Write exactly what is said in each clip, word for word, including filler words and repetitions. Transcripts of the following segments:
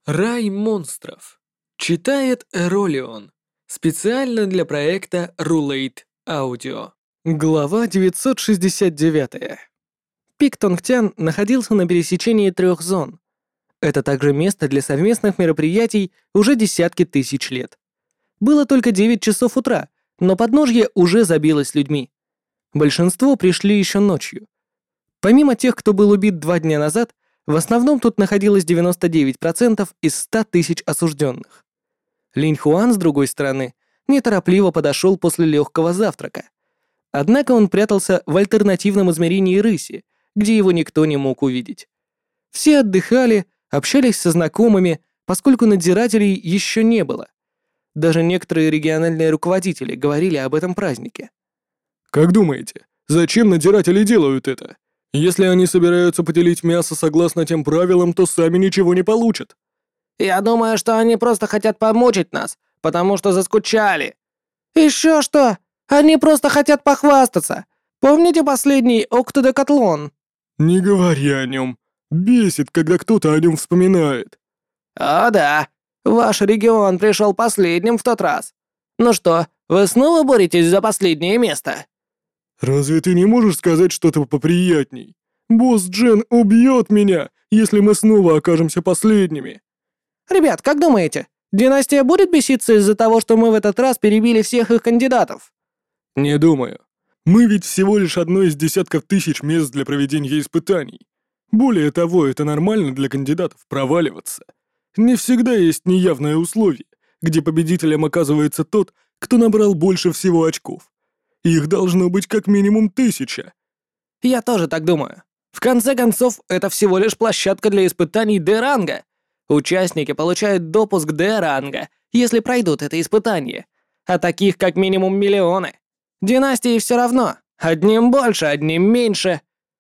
Рай монстров. Читает Эролион. Специально для проекта Rulate Audio. Глава девятьсот шестьдесят девять. Пик Тонгтян находился на пересечении трех зон. Это также место для совместных мероприятий уже десятки тысяч лет. Было только девять часов утра, но подножье уже забилось людьми. Большинство пришли еще ночью. Помимо тех, кто был убит два дня назад, в основном тут находилось девяносто девять процентов из ста тысяч осужденных. Линь Хуан, с другой стороны, неторопливо подошел после легкого завтрака. Однако он прятался в альтернативном измерении рыси, где его никто не мог увидеть. Все отдыхали, общались со знакомыми, поскольку надзирателей еще не было. Даже некоторые региональные руководители говорили об этом празднике. «Как думаете, зачем надзиратели делают это? Если они собираются поделить мясо согласно тем правилам, то сами ничего не получат». «Я думаю, что они просто хотят помучить нас, потому что заскучали. Еще что? Они просто хотят похвастаться. Помните последний Октодекатлон?» «Не говори о нем. Бесит, когда кто-то о нем вспоминает». «О да, ваш регион пришел последним в тот раз. Ну что, вы снова боретесь за последнее место?» «Разве ты не можешь сказать что-то поприятней? Босс Джен убьет меня, если мы снова окажемся последними». «Ребят, как думаете, династия будет беситься из-за того, что мы в этот раз перебили всех их кандидатов?» «Не думаю. Мы ведь всего лишь одно из десятков тысяч мест для проведения испытаний. Более того, это нормально для кандидатов проваливаться. Не всегда есть неявное условие, где победителем оказывается тот, кто набрал больше всего очков. Их должно быть как минимум тысяча». «Я тоже так думаю. В конце концов, это всего лишь площадка для испытаний Д-ранга. Участники получают допуск Д-ранга, если пройдут это испытание. А таких как минимум миллионы. Династии все равно. Одним больше, одним меньше».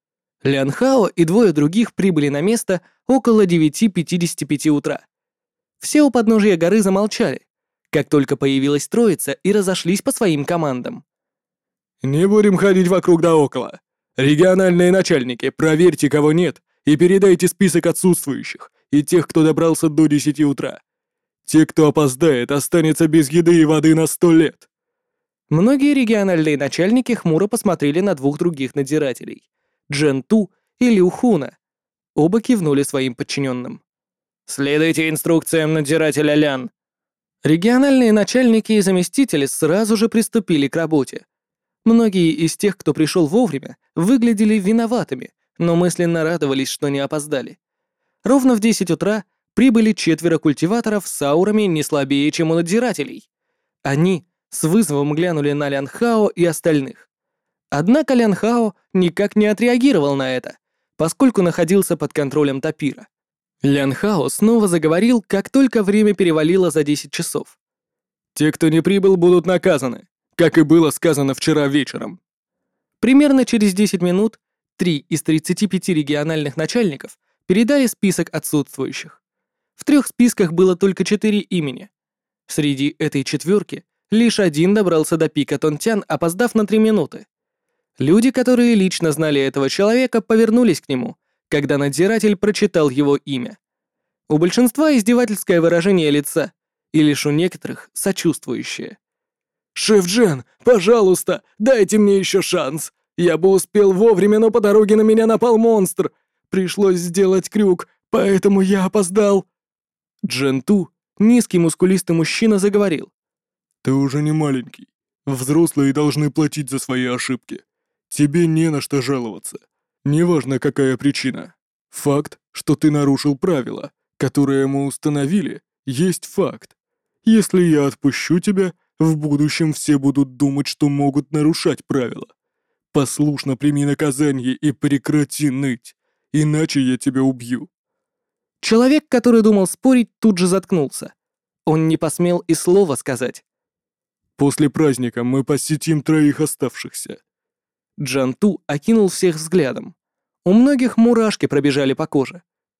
Лян Хао и двое других прибыли на место около девяти пятидесяти пяти утра. Все у подножия горы замолчали, как только появилась троица, и разошлись по своим командам. «Не будем ходить вокруг да около. Региональные начальники, проверьте, кого нет, и передайте список отсутствующих и тех, кто добрался до десяти утра. Те, кто опоздает, останется без еды и воды на сто лет». Многие региональные начальники хмуро посмотрели на двух других надзирателей — Джен Ту и Лю Хуна. Оба кивнули своим подчиненным. «Следуйте инструкциям надзирателя Лян». Региональные начальники и заместители сразу же приступили к работе. Многие из тех, кто пришел вовремя, выглядели виноватыми, но мысленно радовались, что не опоздали. Ровно в десять утра прибыли четверо культиваторов с аурами не слабее, чем у надзирателей. Они с вызовом глянули на Лян Хао и остальных. Однако Лян Хао никак не отреагировал на это, поскольку находился под контролем Тапира. Лян Хао снова заговорил, как только время перевалило за десять часов. «Те, кто не прибыл, будут наказаны, как и было сказано вчера вечером». Примерно через десять минут три из тридцати пяти региональных начальников передали список отсутствующих. В трех списках было только четыре имени. Среди этой четверки лишь один добрался до пика Тонтян, опоздав на три минуты. Люди, которые лично знали этого человека, повернулись к нему, когда надзиратель прочитал его имя. У большинства издевательское выражение лица, и лишь у некоторых сочувствующее. «Шеф Джен, пожалуйста, дайте мне еще шанс. Я бы успел вовремя, но по дороге на меня напал монстр. Пришлось сделать крюк, поэтому я опоздал». Джен Ту, низкий мускулистый мужчина, заговорил. «Ты уже не маленький. Взрослые должны платить за свои ошибки. Тебе не на что жаловаться. Неважно, какая причина. Факт, что ты нарушил правила, которые мы установили, есть факт. Если я отпущу тебя, в будущем все будут думать, что могут нарушать правила. Послушно прими наказание и прекрати ныть, иначе я тебя убью». Человек, который думал спорить, тут же заткнулся. Он не посмел и слова сказать. «После праздника мы посетим троих оставшихся». Джан Ту окинул всех взглядом. У многих мурашки пробежали по коже.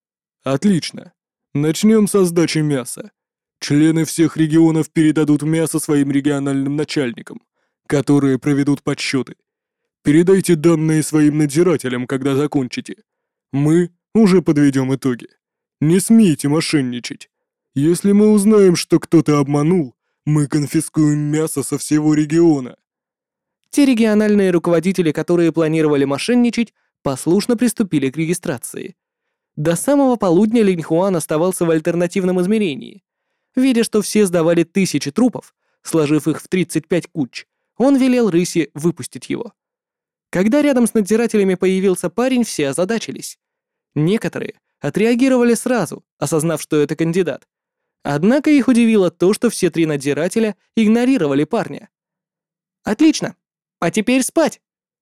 «Отлично. Начнем со сдачи мяса. Члены всех регионов передадут мясо своим региональным начальникам, которые проведут подсчеты. Передайте данные своим надзирателям, когда закончите. Мы уже подведем итоги. Не смейте мошенничать. Если мы узнаем, что кто-то обманул, мы конфискуем мясо со всего региона». Те региональные руководители, которые планировали мошенничать, послушно приступили к регистрации. До самого полудня Линь Хуан оставался в альтернативном измерении. Видя, что все сдавали тысячи трупов, сложив их в тридцать пять куч, он велел рыси выпустить его. Когда рядом с надзирателями появился парень, все озадачились. Некоторые отреагировали сразу, осознав, что это кандидат. Однако их удивило то, что все три надзирателя игнорировали парня. «Отлично! А теперь спать!»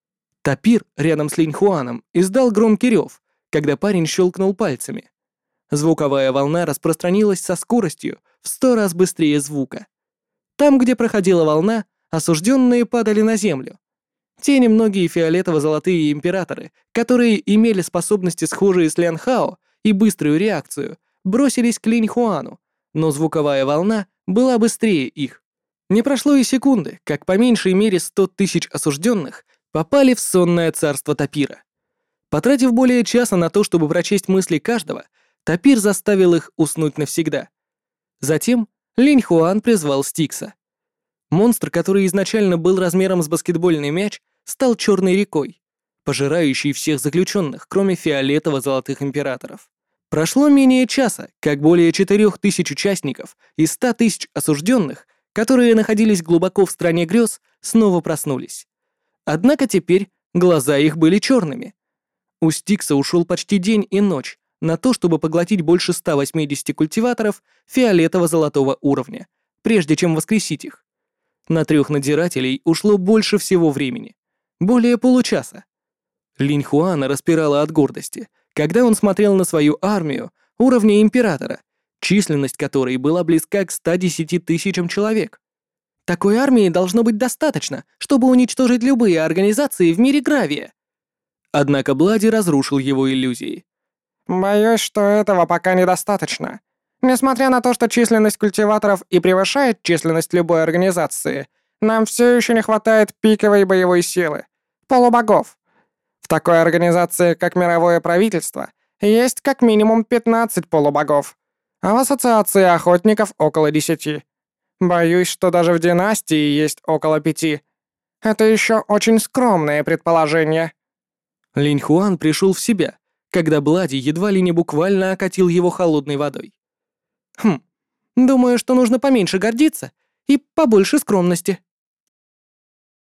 Тапир рядом с Линь Хуаном издал громкий рев, когда парень щелкнул пальцами. Звуковая волна распространилась со скоростью в сто раз быстрее звука. Там, где проходила волна, осужденные падали на землю. Те немногие фиолетово-золотые императоры, которые имели способности, схожие с Лян Хао, и быструю реакцию, бросились к Линь Хуану, но звуковая волна была быстрее их. Не прошло и секунды, как по меньшей мере сто тысяч осужденных попали в сонное царство Тапира. Потратив более часа на то, чтобы прочесть мысли каждого, Тапир заставил их уснуть навсегда. Затем Линь Хуан призвал Стикса. Монстр, который изначально был размером с баскетбольный мяч, стал черной рекой, пожирающей всех заключенных, кроме фиолетово-золотых императоров. Прошло менее часа, как более четырех тысяч участников и ста тысяч осужденных, которые находились глубоко в стране грез, снова проснулись. Однако теперь глаза их были черными. У Стикса ушел почти день и ночь на то, чтобы поглотить больше ста восьмидесяти культиваторов фиолетово-золотого уровня, прежде чем воскресить их. На трех надзирателей ушло больше всего времени. Более получаса. Линь Хуана распирала от гордости, когда он смотрел на свою армию уровня императора, численность которой была близка к ста десяти тысячам человек. Такой армии должно быть достаточно, чтобы уничтожить любые организации в мире Гравия. Однако Блади разрушил его иллюзии. «Боюсь, что этого пока недостаточно. Несмотря на то, что численность культиваторов и превышает численность любой организации, нам все еще не хватает пиковой боевой силы, полубогов. В такой организации, как Мировое правительство, есть как минимум пятнадцать полубогов, а в Ассоциации охотников около десяти. Боюсь, что даже в династии есть около пяти. Это еще очень скромное предположение». Линь Хуан пришел в себя, когда Блади едва ли не буквально окатил его холодной водой. «Хм, думаю, что нужно поменьше гордиться и побольше скромности».